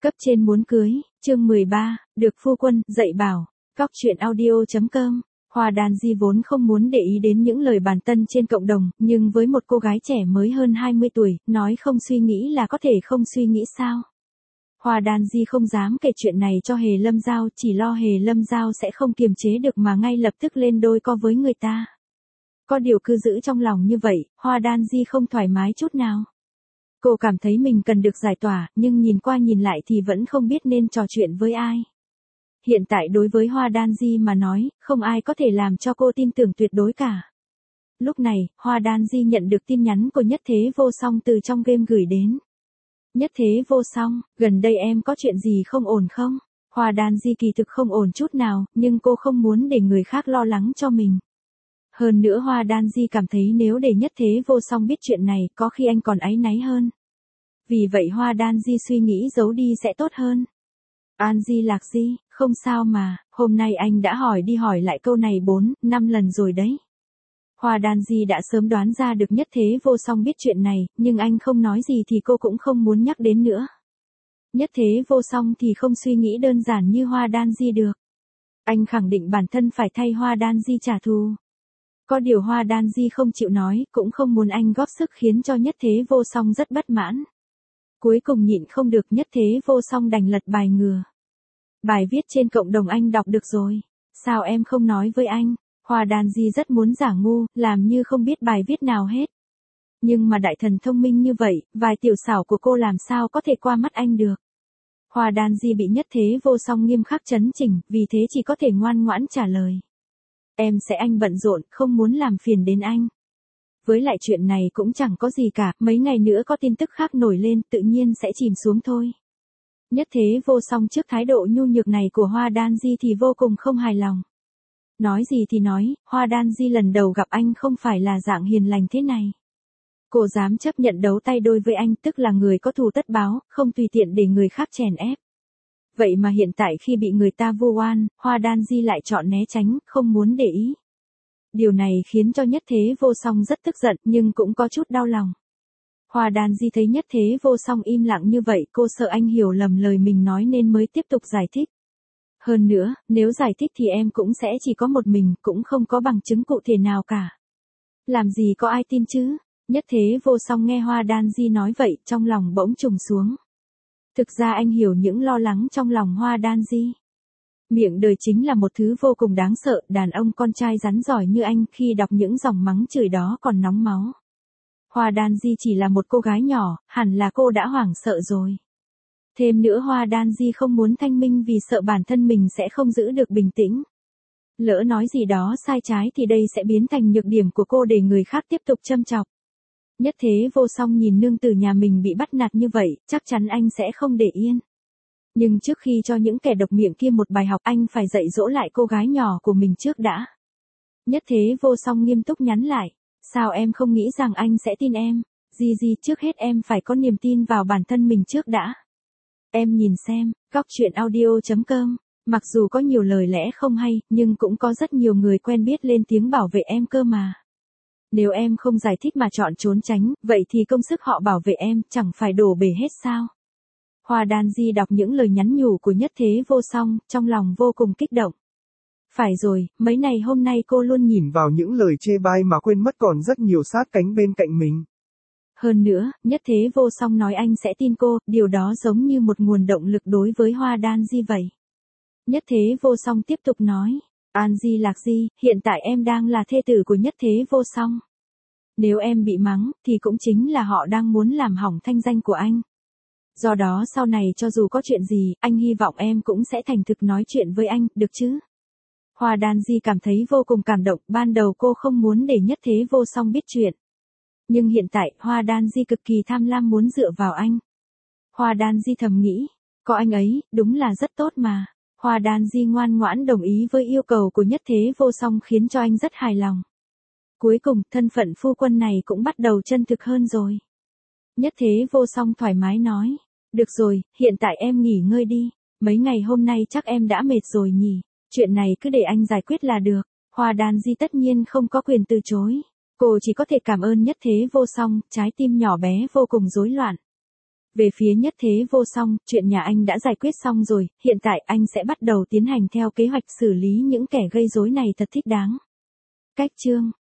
Cấp trên muốn cưới, chương 13, được phu quân dạy bảo. Cóc truyện audio.com. Hoa Đan Di vốn không muốn để ý đến những lời bàn tân trên cộng đồng, nhưng với một cô gái trẻ mới hơn 20 tuổi, nói không suy nghĩ là có thể không suy nghĩ sao. Hoa Đan Di không dám kể chuyện này cho Hề Lâm Giao, chỉ lo Hề Lâm Giao sẽ không kiềm chế được mà ngay lập tức lên đôi co với người ta. Có điều cứ giữ trong lòng như vậy, Hoa Đan Di không thoải mái chút nào. Cô cảm thấy mình cần được giải tỏa, nhưng nhìn qua nhìn lại thì vẫn không biết nên trò chuyện với ai. Hiện tại đối với Hoa Đan Di mà nói, không ai có thể làm cho cô tin tưởng tuyệt đối cả. Lúc này, Hoa Đan Di nhận được tin nhắn của Nhất Thế Vô Song từ trong game gửi đến. Nhất Thế Vô Song, gần đây em có chuyện gì không ổn không? Hoa Đan Di kỳ thực không ổn chút nào, nhưng cô không muốn để người khác lo lắng cho mình. Hơn nữa Hoa Đan Di cảm thấy nếu để Nhất Thế Vô Song biết chuyện này, có khi anh còn áy náy hơn. Vì vậy Hoa Đan Di suy nghĩ giấu đi sẽ tốt hơn. An Di Lạc Di, không sao mà, hôm nay anh đã hỏi đi hỏi lại câu này 4-5 lần rồi đấy. Hoa Đan Di đã sớm đoán ra được Nhất Thế Vô Song biết chuyện này, nhưng anh không nói gì thì cô cũng không muốn nhắc đến nữa. Nhất Thế Vô Song thì không suy nghĩ đơn giản như Hoa Đan Di được. Anh khẳng định bản thân phải thay Hoa Đan Di trả thù. Có điều Hoa Đan Di không chịu nói, cũng không muốn anh góp sức khiến cho Nhất Thế Vô Song rất bất mãn. Cuối cùng nhịn không được Nhất Thế Vô Song đành lật bài ngừa. Bài viết trên cộng đồng anh đọc được rồi. Sao em không nói với anh? Hoa Đan Di rất muốn giả ngu, làm như không biết bài viết nào hết. Nhưng mà đại thần thông minh như vậy, vài tiểu xảo của cô làm sao có thể qua mắt anh được. Hoa Đan Di bị Nhất Thế Vô Song nghiêm khắc chấn chỉnh, vì thế chỉ có thể ngoan ngoãn trả lời. Em sẽ anh bận rộn, không muốn làm phiền đến anh. Với lại chuyện này cũng chẳng có gì cả, mấy ngày nữa có tin tức khác nổi lên, tự nhiên sẽ chìm xuống thôi. Nhất Thế Vô Song trước thái độ nhu nhược này của Hoa Đan Di thì vô cùng không hài lòng. Nói gì thì nói, Hoa Đan Di lần đầu gặp anh không phải là dạng hiền lành thế này. Cô dám chấp nhận đấu tay đôi với anh, tức là người có thù tất báo, không tùy tiện để người khác chèn ép. Vậy mà hiện tại khi bị người ta vu oan, Hoa Đan Di lại chọn né tránh, không muốn để ý. Điều này khiến cho Nhất Thế Vô Song rất tức giận, nhưng cũng có chút đau lòng. Hoa Đan Di thấy Nhất Thế Vô Song im lặng như vậy, cô sợ anh hiểu lầm lời mình nói nên mới tiếp tục giải thích. Hơn nữa, nếu giải thích thì em cũng sẽ chỉ có một mình, cũng không có bằng chứng cụ thể nào cả. Làm gì có ai tin chứ? Nhất Thế Vô Song nghe Hoa Đan Di nói vậy, trong lòng bỗng trùng xuống. Thực ra anh hiểu những lo lắng trong lòng Hoa Đan Di. Miệng đời chính là một thứ vô cùng đáng sợ, đàn ông con trai rắn giỏi như anh khi đọc những dòng mắng chửi đó còn nóng máu. Hoa Đan Di chỉ là một cô gái nhỏ, hẳn là cô đã hoảng sợ rồi. Thêm nữa Hoa Đan Di không muốn thanh minh vì sợ bản thân mình sẽ không giữ được bình tĩnh. Lỡ nói gì đó sai trái thì đây sẽ biến thành nhược điểm của cô để người khác tiếp tục châm chọc. Nhất Thế Vô Song nhìn nương tử nhà mình bị bắt nạt như vậy, chắc chắn anh sẽ không để yên. Nhưng trước khi cho những kẻ độc miệng kia một bài học, anh phải dạy dỗ lại cô gái nhỏ của mình trước đã. Nhất Thế Vô Song nghiêm túc nhắn lại. Sao em không nghĩ rằng anh sẽ tin em? Di, trước hết em phải có niềm tin vào bản thân mình trước đã. Em nhìn xem, Cóc truyện audio.com. Mặc dù có nhiều lời lẽ không hay, nhưng cũng có rất nhiều người quen biết lên tiếng bảo vệ em cơ mà. Nếu em không giải thích mà chọn trốn tránh, vậy thì công sức họ bảo vệ em chẳng phải đổ bể hết sao? Hoa Đan Di đọc những lời nhắn nhủ của Nhất Thế Vô Song, trong lòng vô cùng kích động. Phải rồi, mấy ngày hôm nay cô luôn nhìn vào những lời chê bai mà quên mất còn rất nhiều sát cánh bên cạnh mình. Hơn nữa, Nhất Thế Vô Song nói anh sẽ tin cô, điều đó giống như một nguồn động lực đối với Hoa Đan Di vậy. Nhất Thế Vô Song tiếp tục nói, An Di Lạc Di, hiện tại em đang là thê tử của Nhất Thế Vô Song. Nếu em bị mắng, thì cũng chính là họ đang muốn làm hỏng thanh danh của anh. Do đó sau này cho dù có chuyện gì, anh hy vọng em cũng sẽ thành thực nói chuyện với anh, được chứ? Hoa Đan Di cảm thấy vô cùng cảm động, ban đầu cô không muốn để Nhất Thế Vô Song biết chuyện. Nhưng hiện tại, Hoa Đan Di cực kỳ tham lam muốn dựa vào anh. Hoa Đan Di thầm nghĩ, có anh ấy, đúng là rất tốt mà. Hoa Đan Di ngoan ngoãn đồng ý với yêu cầu của Nhất Thế Vô Song khiến cho anh rất hài lòng. Cuối cùng, thân phận phu quân này cũng bắt đầu chân thực hơn rồi. Nhất Thế Vô Song thoải mái nói, được rồi, hiện tại em nghỉ ngơi đi, mấy ngày hôm nay chắc em đã mệt rồi nhỉ, chuyện này cứ để anh giải quyết là được. Hoa Đan Di tất nhiên không có quyền từ chối, cô chỉ có thể cảm ơn Nhất Thế Vô Song, trái tim nhỏ bé vô cùng rối loạn. Về phía Nhất Thế Vô Song, chuyện nhà anh đã giải quyết xong rồi, hiện tại anh sẽ bắt đầu tiến hành theo kế hoạch xử lý những kẻ gây rối này thật thích đáng. Cách chương